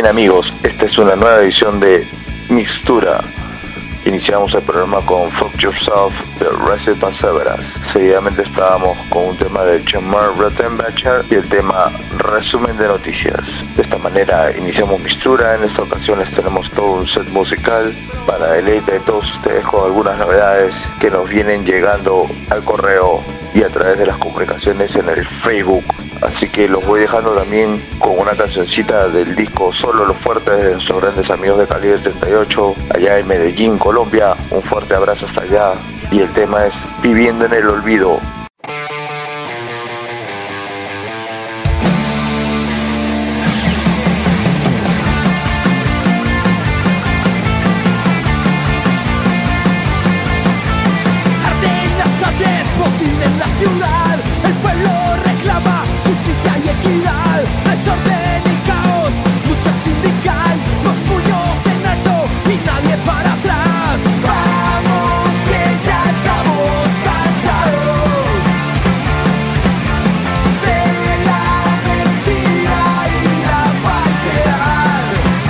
Bien amigos, esta es una nueva edición de Mixtura. Iniciamos el programa con Fuck Yourself de Recep Perseverance. Seguidamente estábamos con un tema de Chamar Rottenbacher y el tema Resumen de Noticias. De esta manera iniciamos Mixtura. En esta ocasión les tenemos todo un set musical para deleite de todos ustedes con algunas novedades que nos vienen llegando al correo y a través de las comunicaciones en el Facebook. Así que los voy dejando también con una cancioncita del disco Solo lo Fuerte de nuestros grandes amigos de Calibre 38 allá en Medellín, Colombia. Un fuerte abrazo hasta allá y el tema es Viviendo en el Olvido. Arden las calles, motín en la ciudad, el pueblo reclama justicia y equidad, desorden y caos, lucha sindical, los puños en alto y nadie para atrás. Vamos que ya estamos cansados de la mentira y la falsedad.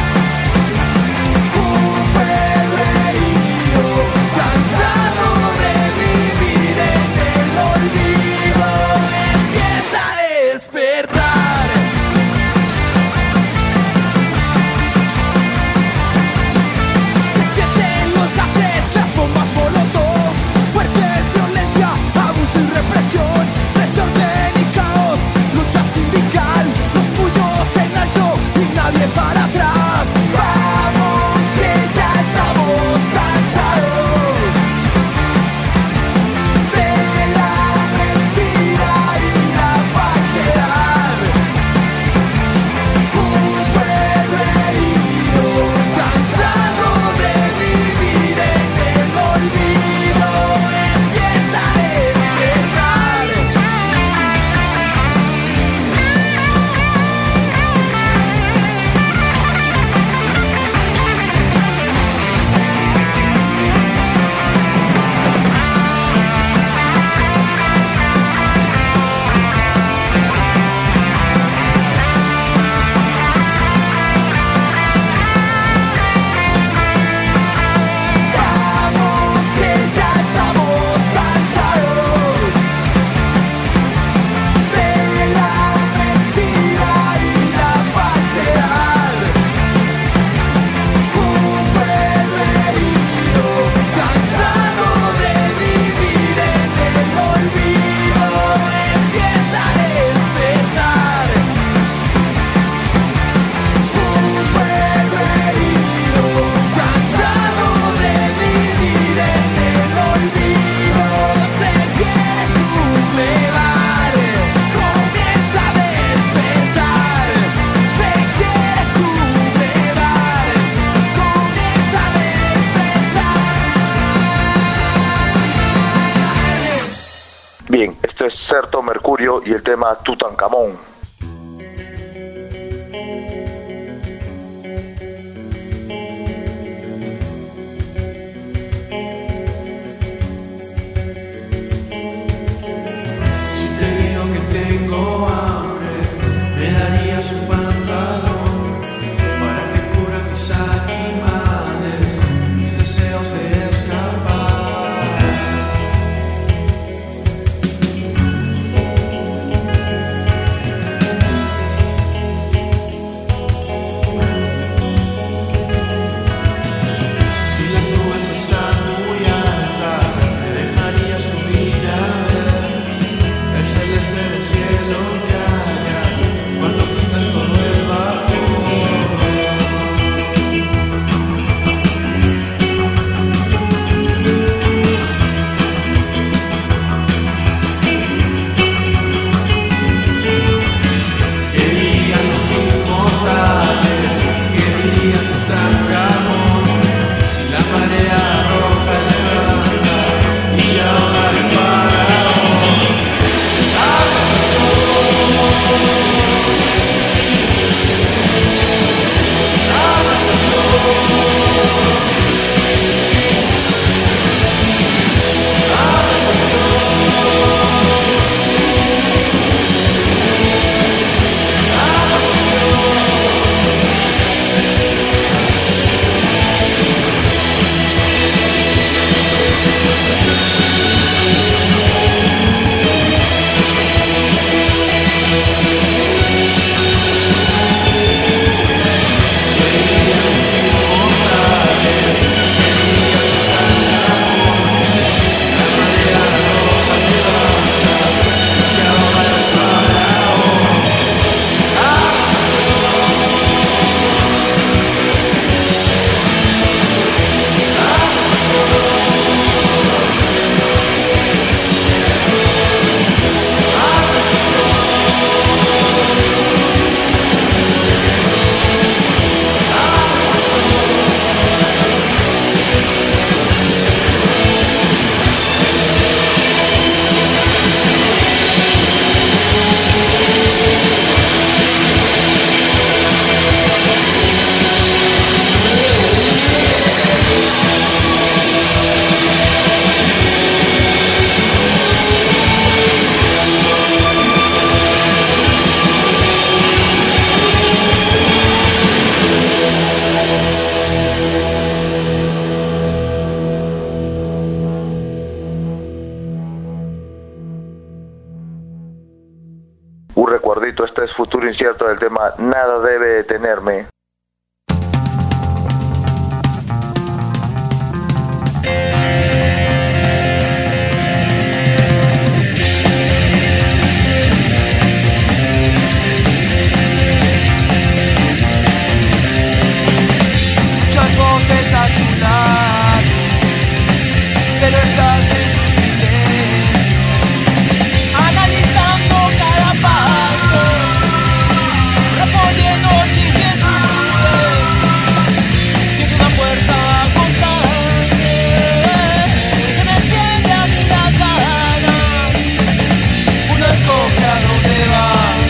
Un pueblo herido, cansado de vivir en el olvido, empieza a despertar. Se sienten los gases, las bombas molotov, fuertes, violencia, abuso y represión, desorden y caos, lucha sindical, los puños en alto y nadie para atrás. Vamos que ya estamos cansados de la mentira y la falsedad. Un pueblo herido, cansado de vivir en el olvido, empieza a despertar. Vamos que ya estamos cansados de la mentira y la falsedad. Un pueblo herido, cansado de vivir en el olvido, empieza a despertar. Un pueblo herido, cansado de vivir en el olvido, se quiere sublevar, comienza a despertar. Se quiere sublevar, comienza a despertar. Bien, esto es Certo Mercurio y el tema Tutankamón. Si te digo que tengo hambre, me darías un pantalón para que cubra mis animales, mis deseos de escapar. repito, este es Futuro Incierto del tema Nada debe detenerme. Muchas voces a tu lado, pero estás en tu silencio, analizando cada paso, respondiendo inquietudes, siento una fuerza constante que me enciende a mí las ganas, uno escoge a dónde va.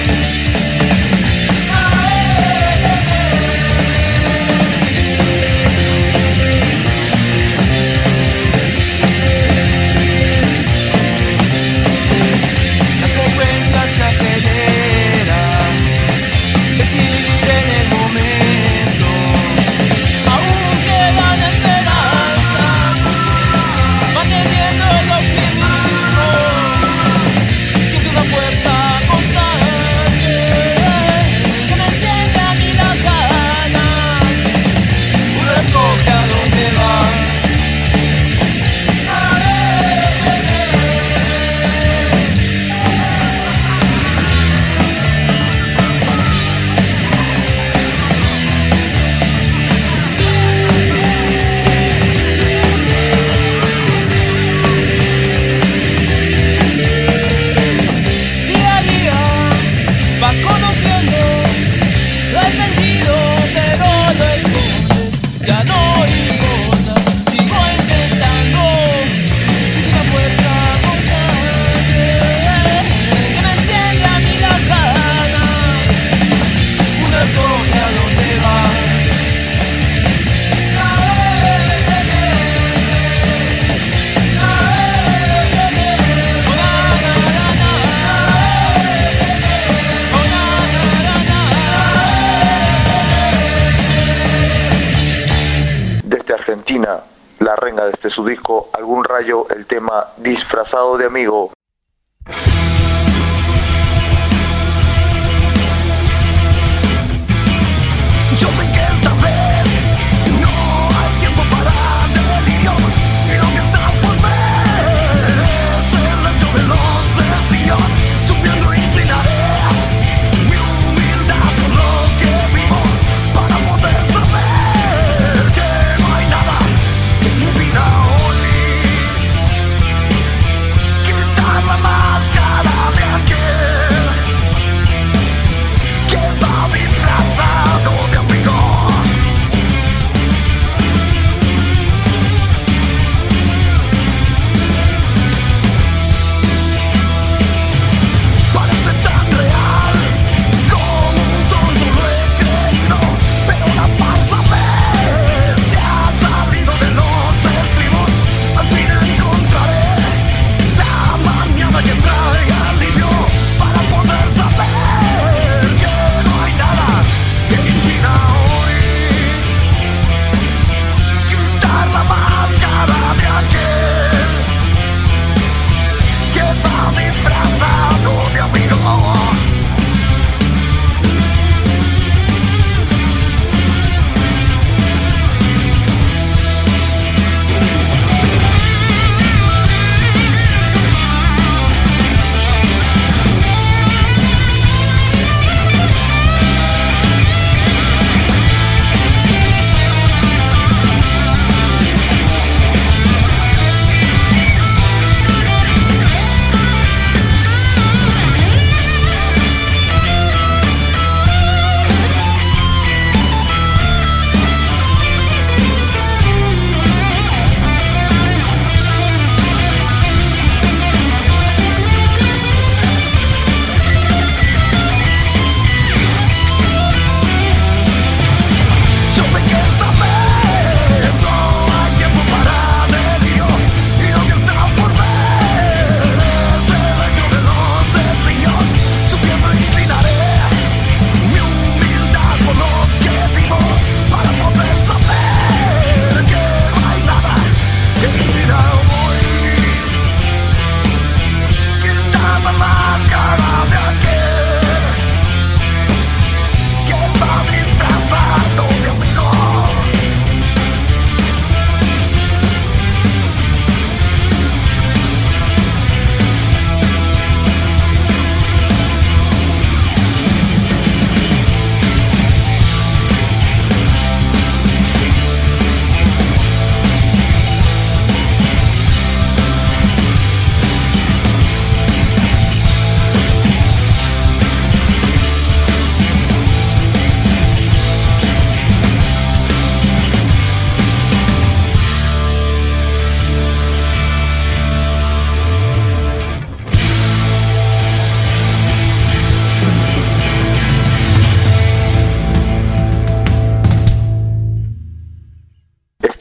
Se acelera, decidir en el momento, aún quedan esperanzas, manteniendo el optimismo, siento una fuerza constante que me enciende a mí las ganas, uno escoge a dónde va. Vas conociendo, lo he sentido, pero lo escondes, ya no importa, sigo intentando, sin una fuerza constante, que me enciende a mí las ganas, uno escoge a dónde va. Desde Argentina, La Renga, desde su disco Algún Rayo, el tema Disfrazado de Amigo. Yo sé que esta vez no hay tiempo para delirio y no me estás por ver. Es el lecho de los vecinos, subiendo inclinaré mi humildad por lo que vivo para poder saber que no hay nada que impida hoy quitar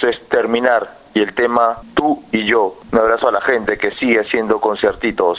Esto es Terminar y el tema Tú y Yo. Un abrazo a la gente que sigue haciendo conciertitos.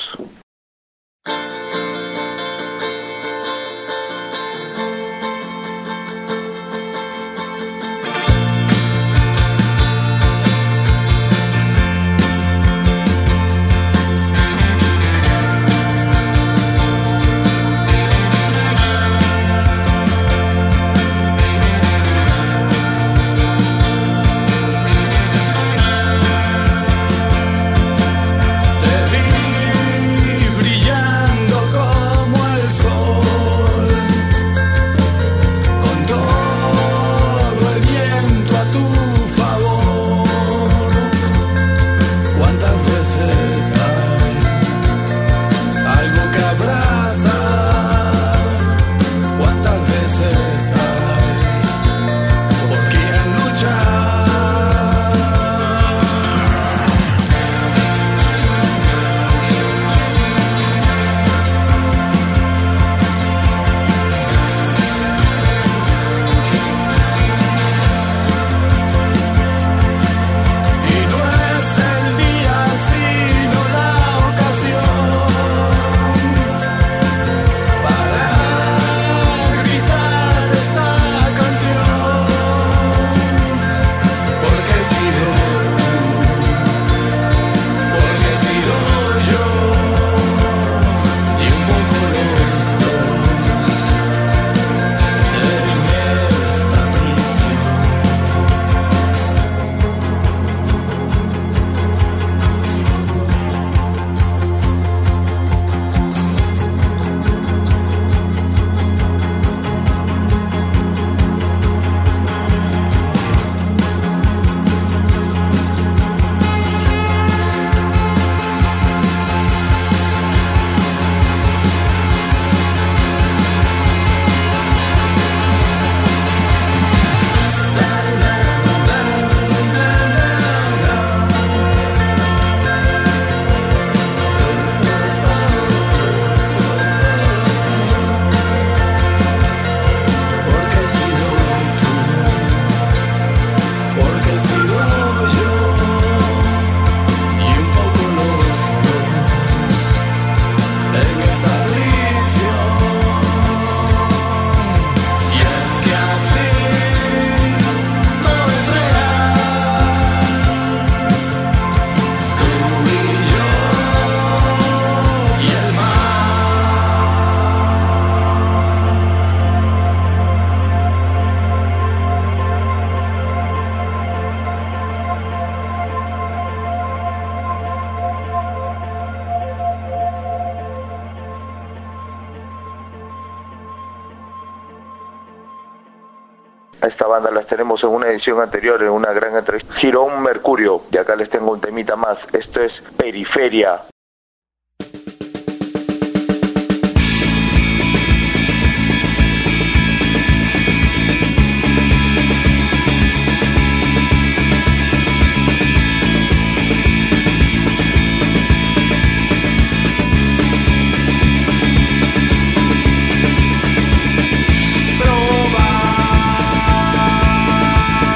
A esta banda las tenemos en una edición anterior, en una gran entrevista. Girón Mercurio, y acá les tengo un temita más. Esto es Periferia.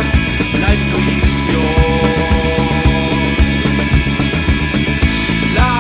La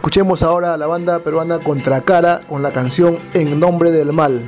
Escuchemos ahora a la banda peruana Contracara con la canción En Nombre del Mal.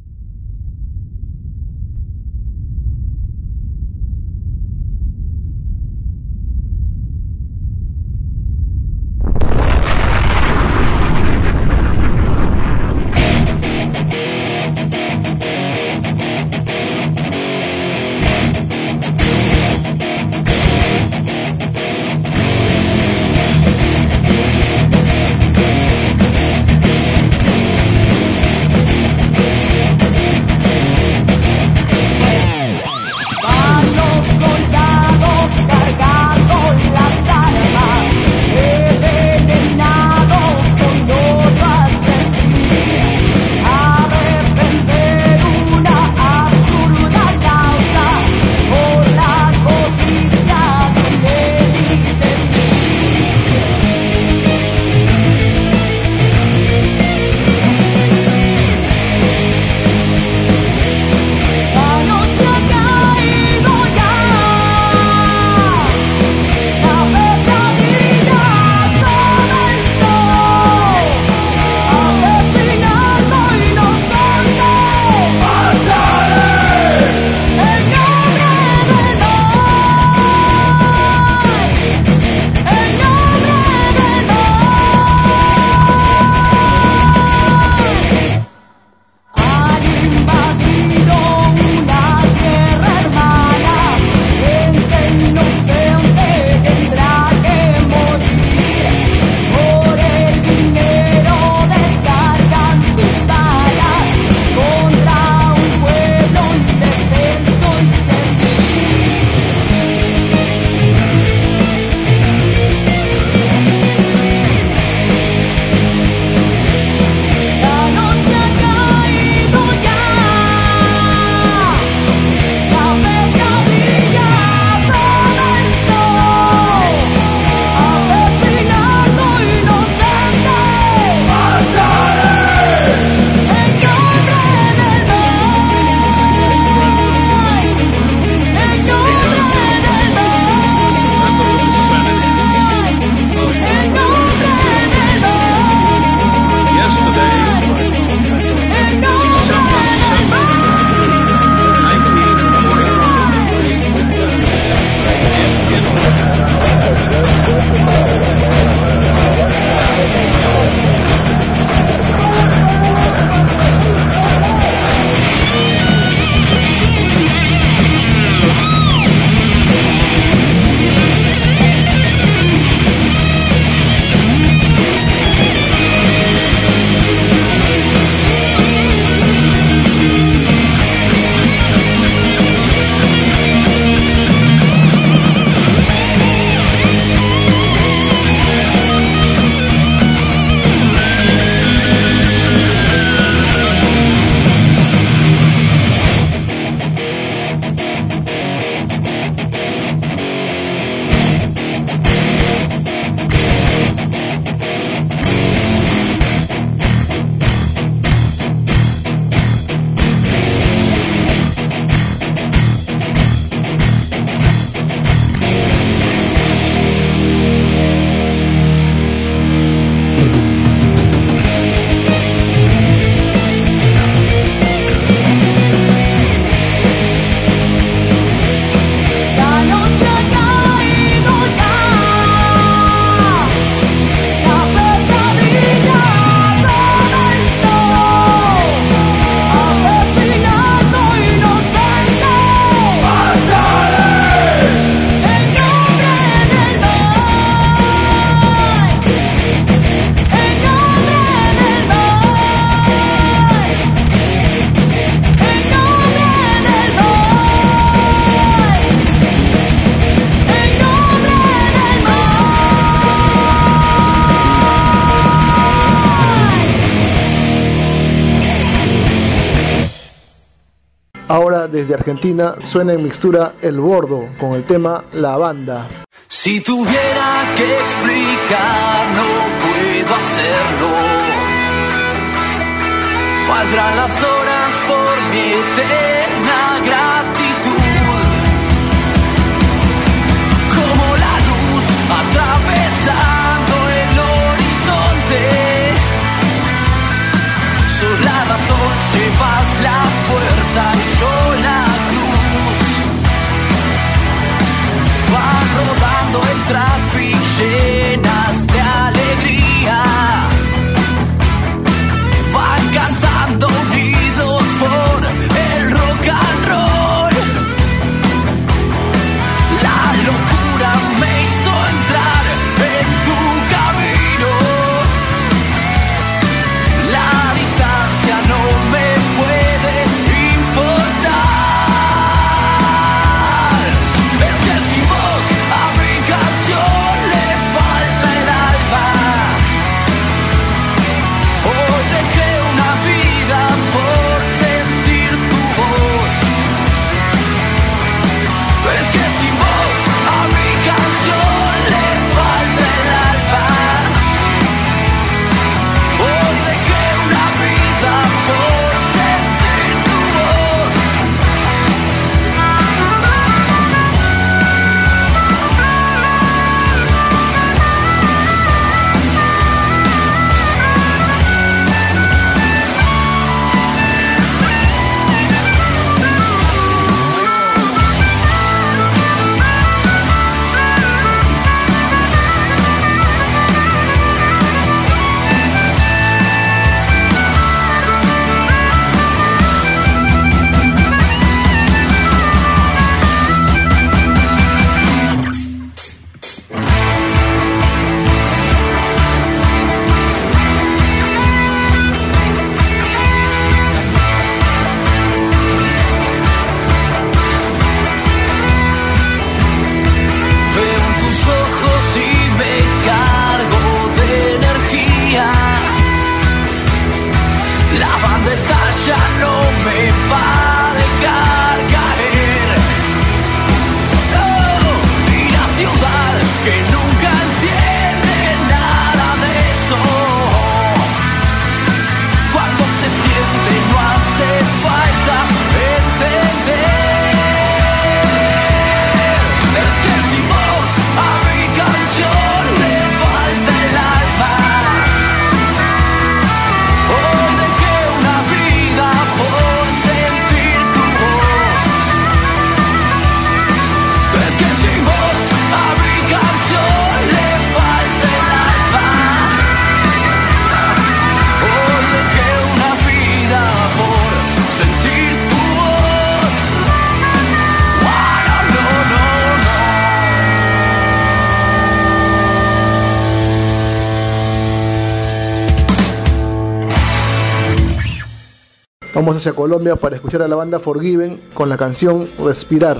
Ahora desde Argentina suena en mixtura El Bordo con el tema La Banda. Si tuviera que explicar, no puedo hacerlo. Faltarán las horas por mi eterna gratitud. Como la luz atravesando el horizonte. Vamos hacia Colombia para escuchar a la banda Forgiven con la canción Respirar.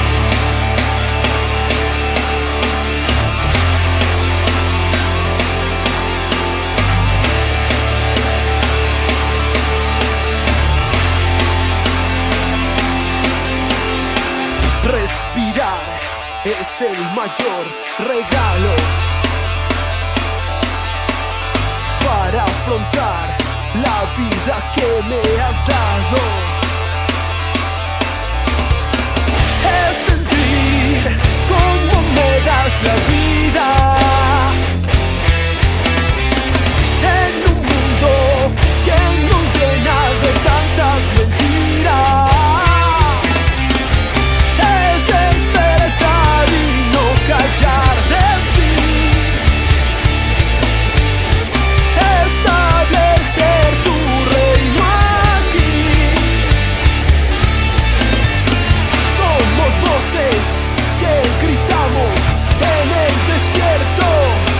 Respirar es el mayor regalo para afrontar la vida que me has dado. Es sentir cómo me das la vida en un mundo que nos llena de tantas mentiras. Es despertar y no callar de ti. Establecer tu reino aquí. Somos voces que gritamos en el desierto,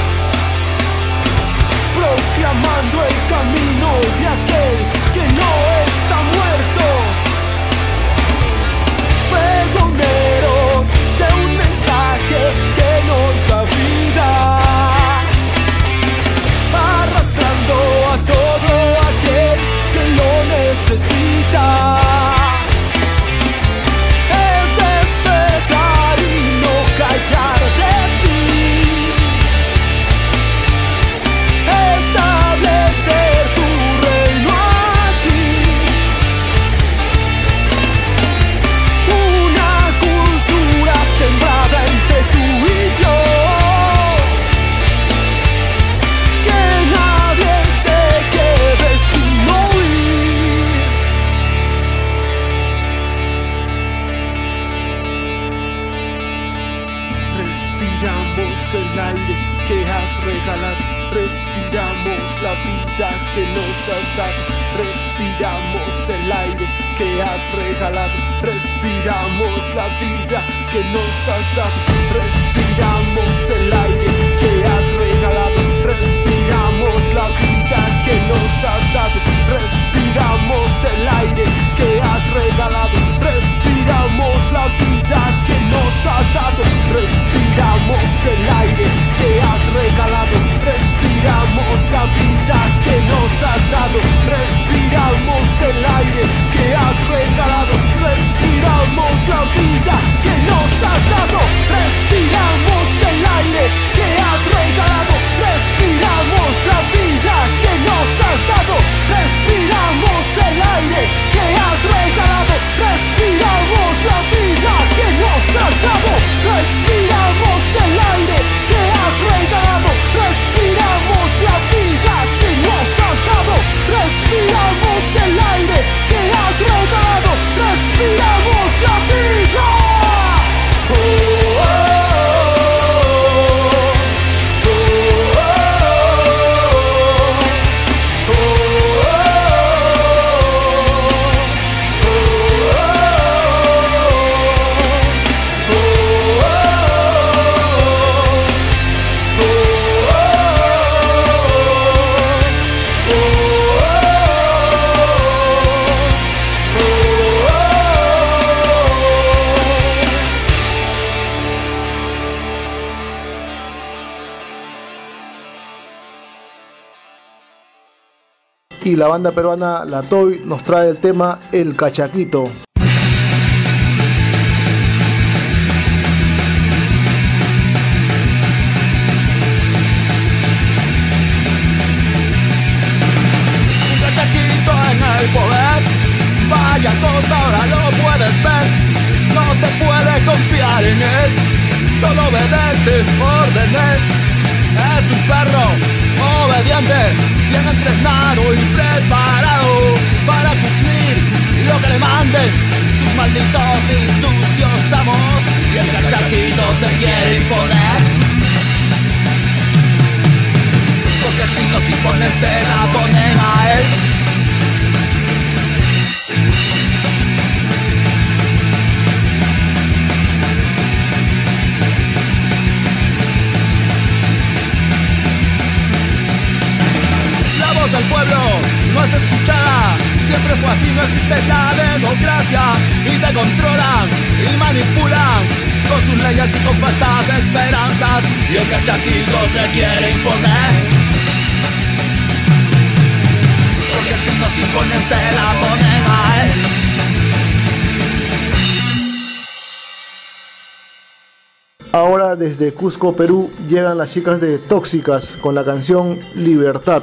proclamando el camino de aquel que no está muerto. Pregoneros de un mensaje que nos da vida, arrastrando a todo aquel que lo necesita. Es despertar y no callar de ti. Establecer tu reino aquí. Una cultura sembrada entre tú y yo, que nadie se quede sin oír. Respiramos el aire que has regalado, respiramos la vida que nos has dado, respiramos el aire que has regalado, respiramos la vida que nos has dado, respiramos el aire que has regalado, respiramos la vida que nos has dado, respiramos el aire que has regalado, respiramos la vida que nos has dado, respiramos el aire que has regalado, respiramos la vida que nos has dado, respiramos el aire que has regalado, respiramos la vida que nos has dado, respiramos el aire que has regalado, respiramos la vida que nos has dado, respiramos el aire que has regalado, respiramos la vida que nos has dado, respiramos el aire que has regalado, respiramos la vida que nos has dado, respiramos el aire que has regalado, respiramos la vida. Oh, oh, oh, oh, oh, Y la banda peruana La Toy nos trae el tema El Cachaquito. Un cachaquito en el poder, vaya cosa, ahora lo puedes ver. No se puede confiar en él, solo obedece órdenes. Es un perro obediente, bien entrenado y preparado para cumplir lo que le manden sus malditos y sucios amos. Y el cachaquito se quiere imponer, porque si nos imponen se la ponen a él. Así no existe la democracia y te controlan y manipulan con sus leyes y con falsas esperanzas, y el cachatito se quiere imponer, porque si nos imponen se la ponen a él. Ahora desde Cusco, Perú, llegan las chicas de Tóxicas con la canción Libertad.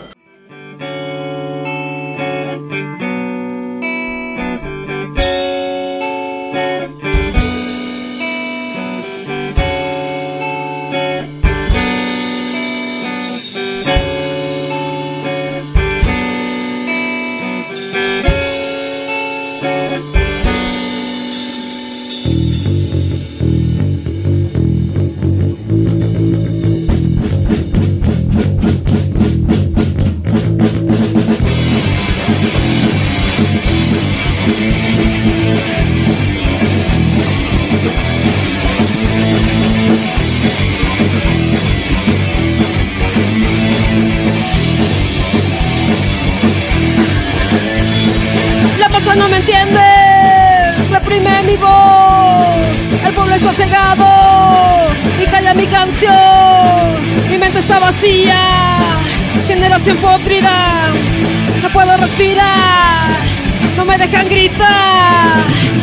No me entiende, reprime mi voz. El pueblo está cegado y calla mi canción. Mi mente está vacía, generación podrida. No puedo respirar, no me dejan gritar.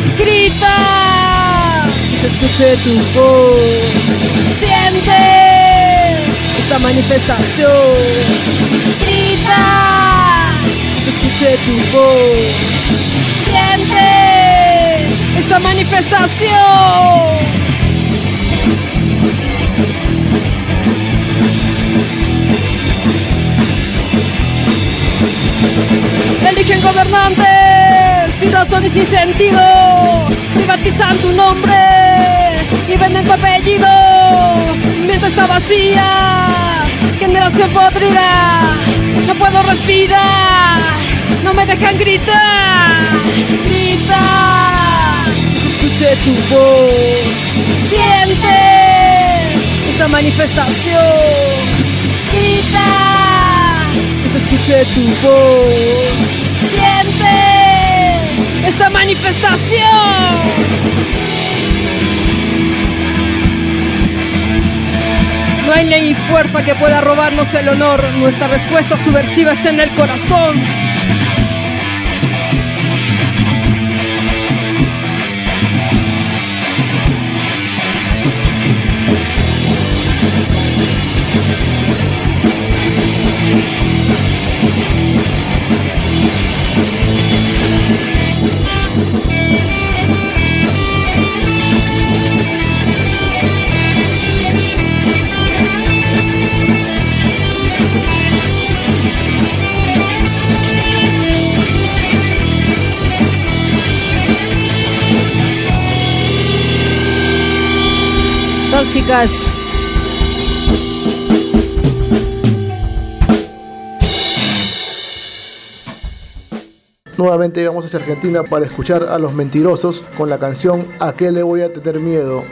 Grita, que se escuche tu voz. Siente esta manifestación. Grita, que se escuche tu voz. Siente esta manifestación. Eligen gobernantes sin razón y sin sentido, privatizan tu nombre y venden tu apellido. Mi mente está vacía, generación podrida. No puedo respirar, no me dejan gritar. Grita, escuche tu voz. Siente esta manifestación. Grita, que se escuche tu voz. Siente esta manifestación. No hay ley y fuerza que pueda robarnos el honor. Nuestra respuesta subversiva está en el corazón. Tóxicas. Nuevamente vamos hacia Argentina para escuchar a Los Mentirosos con la canción ¿A qué le voy a tener miedo?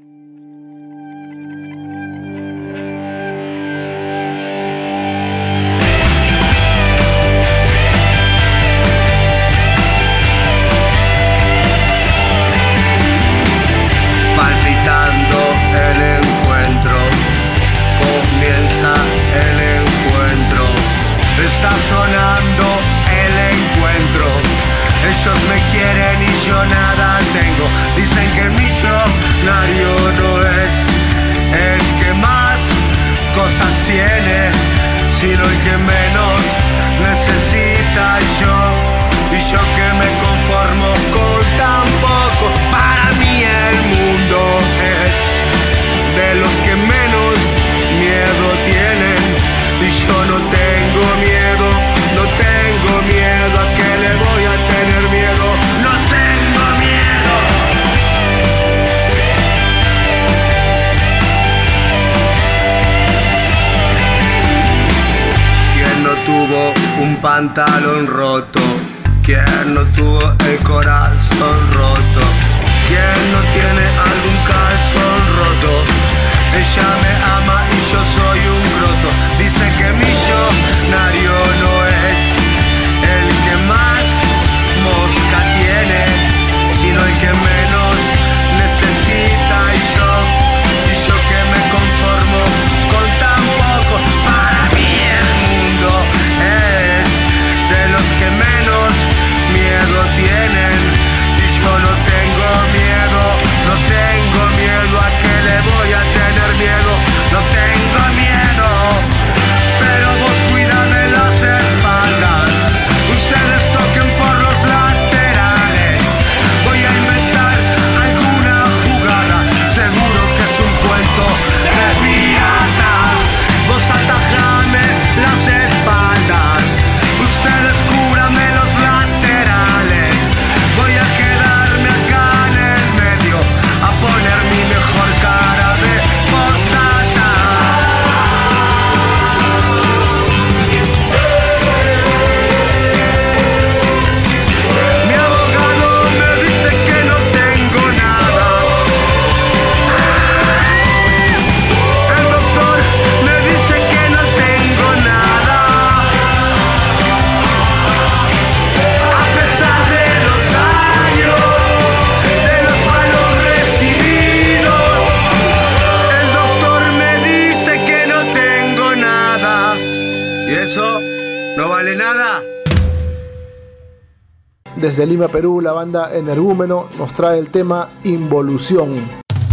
Palpitando el encuentro, comienza el encuentro, está sonando el encuentro. Ellos me quieren y yo nada tengo. Dicen que el millonario no es el que más cosas tiene, sino el que menos necesita. Y yo que me conformo con tan poco. Para mí el mundo es de los que menos miedo tienen. Y yo no tengo miedo, no tengo miedo. ¿A qué le voy a tener miedo? No tengo miedo. ¿Quién no tuvo un pantalón roto? ¿Quién no tuvo el corazón roto? ¿Quién no tiene algún calzón roto? Ella me ama y yo soy un croto. Dice que millonario no es el que más ¿No vale nada? Desde Lima, Perú, la banda Energúmeno nos trae el tema Involución.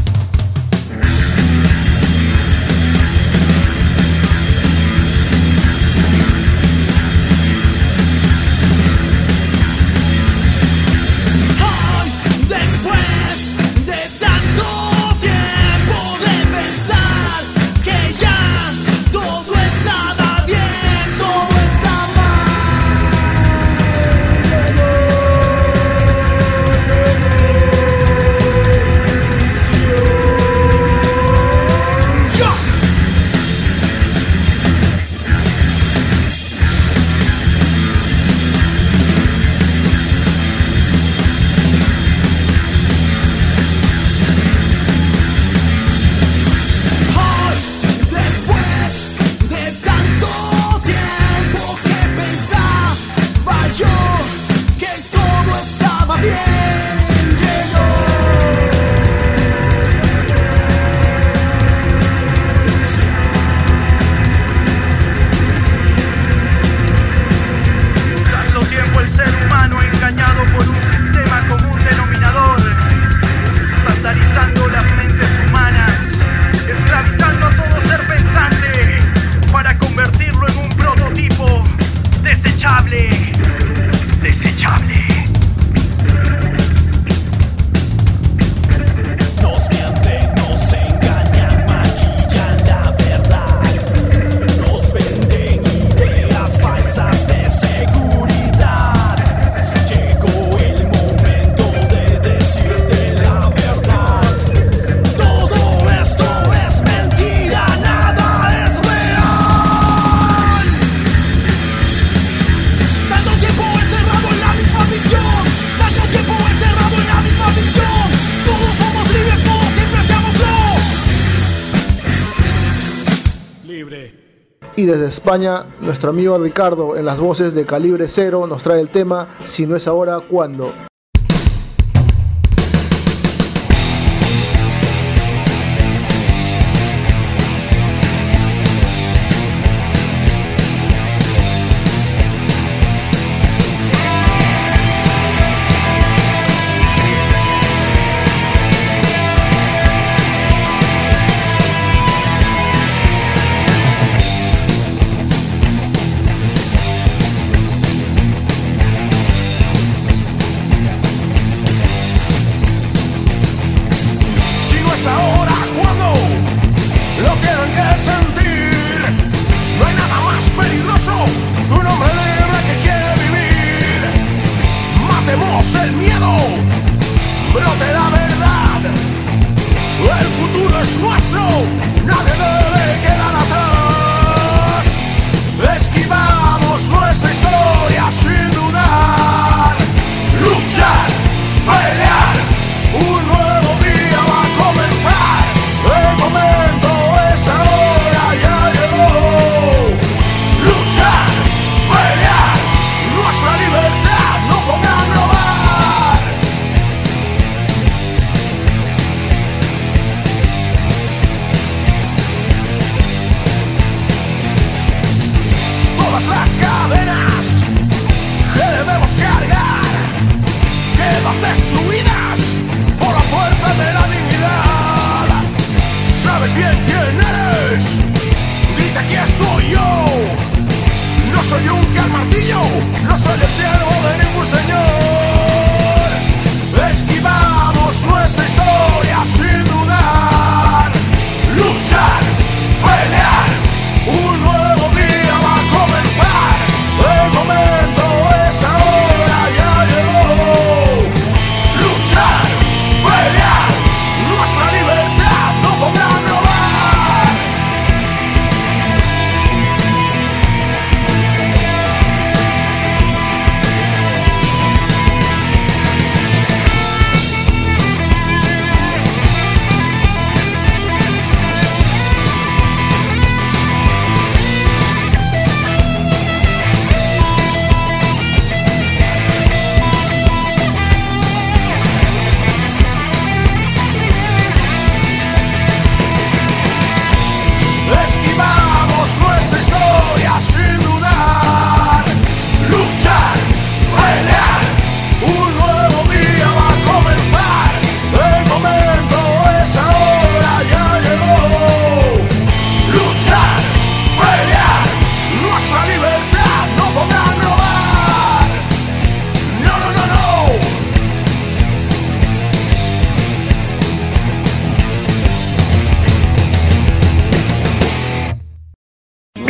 Y desde España, nuestro amigo Ricardo, en las voces de Calibre Cero, nos trae el tema Si no es ahora, ¿cuándo?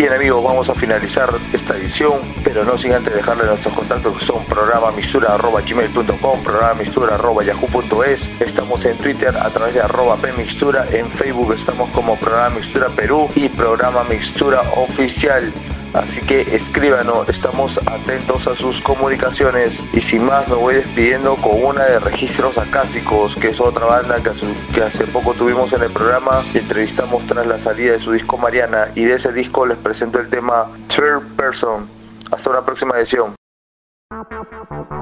Bien amigos, vamos a finalizar esta edición, pero no sin antes dejarle nuestros contactos que son programamistura@gmail.com, programamistura@yahoo.es. Estamos en Twitter a través de @pmixtura, en Facebook estamos como Programa Mixtura Perú y Programa Mixtura Oficial. Así que escríbanos, estamos atentos a sus comunicaciones. Y sin más me voy despidiendo con una de Registros Acásicos, que es otra banda que hace poco tuvimos en el programa y entrevistamos tras la salida de su disco Mariana, y de ese disco les presento el tema Third Person. Hasta una próxima edición.